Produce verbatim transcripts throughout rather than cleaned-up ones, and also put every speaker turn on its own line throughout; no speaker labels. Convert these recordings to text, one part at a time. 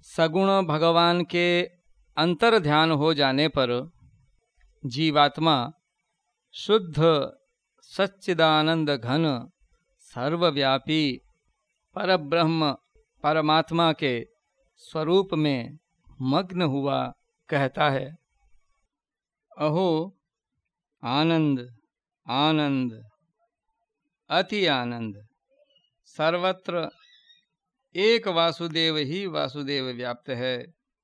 सगुण भगवान के अंतर ध्यान हो जाने पर जीवात्मा शुद्ध सच्चिदानंद घन सर्वव्यापी परब्रह्म परमात्मा के स्वरूप में मग्न हुआ कहता है। अहो आनंद आनंद अति आनंद, सर्वत्र एक वासुदेव ही वासुदेव व्याप्त है।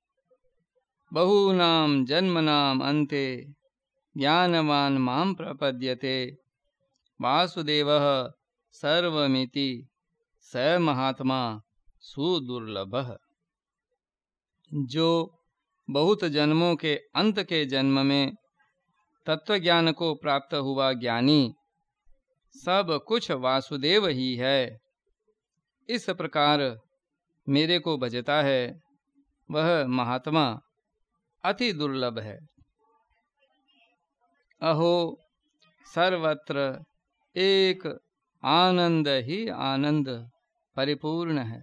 बहूनां जन्मनां अन्ते ज्ञानवान् मां प्रपद्यते, वासुदेवः सर्वमिति स महात्मा सुदुर्लभः। जो बहुत जन्मों के अंत के जन्म में तत्वज्ञान को प्राप्त हुआ ज्ञानी सब कुछ वासुदेव ही है, इस प्रकार मेरे को भजता है, वह महात्मा अति दुर्लभ है। अहो सर्वत्र एक आनंद ही आनंद परिपूर्ण है।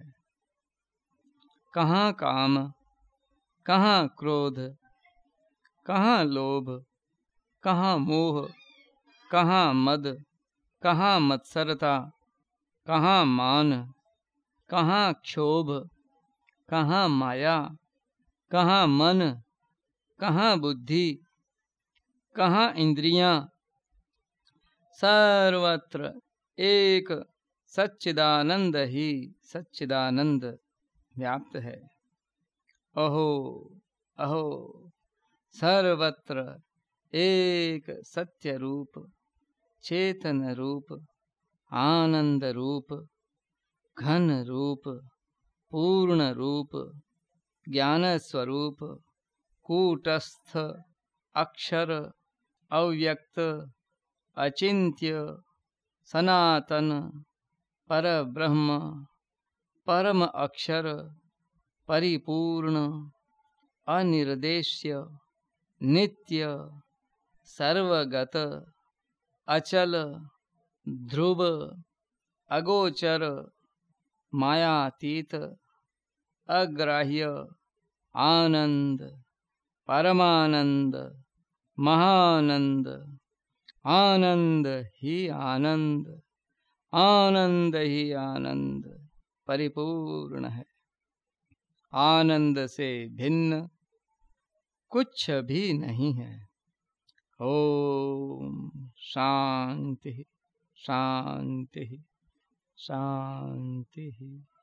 कहाँ काम, कहाँ क्रोध, कहाँ लोभ, कहाँ मोह, कहाँ मद, कहाँ मत्सरता, कहाँ मान, कहाँ क्षोभ, कहाँ माया, कहाँ मन, कहाँ बुद्धि, कहाँ इंद्रियां, सर्वत्र एक सच्चिदानंद ही सच्चिदानंद व्याप्त है। अहो अहो सर्वत्र एक सत्य रूप, चेतन रूप, आनंद रूप, घन रूप, पूर्ण रूप, ज्ञान स्वरूप, कूटस्थ, अक्षर, अव्यक्त, अचिंत्य, सनातन, परब्रह्म, परम अक्षर, परिपूर्ण, अनिर्देश्य, नित्य, सर्वगत, अचल, ध्रुव, अगोचर, मायातीत, अग्राह्य, आनंद, परमानंद, महानंद, आनंद ही आनंद, आनंद ही आनंद परिपूर्ण है। आनंद से भिन्न कुछ भी नहीं है। ओम शांति शांति शांति।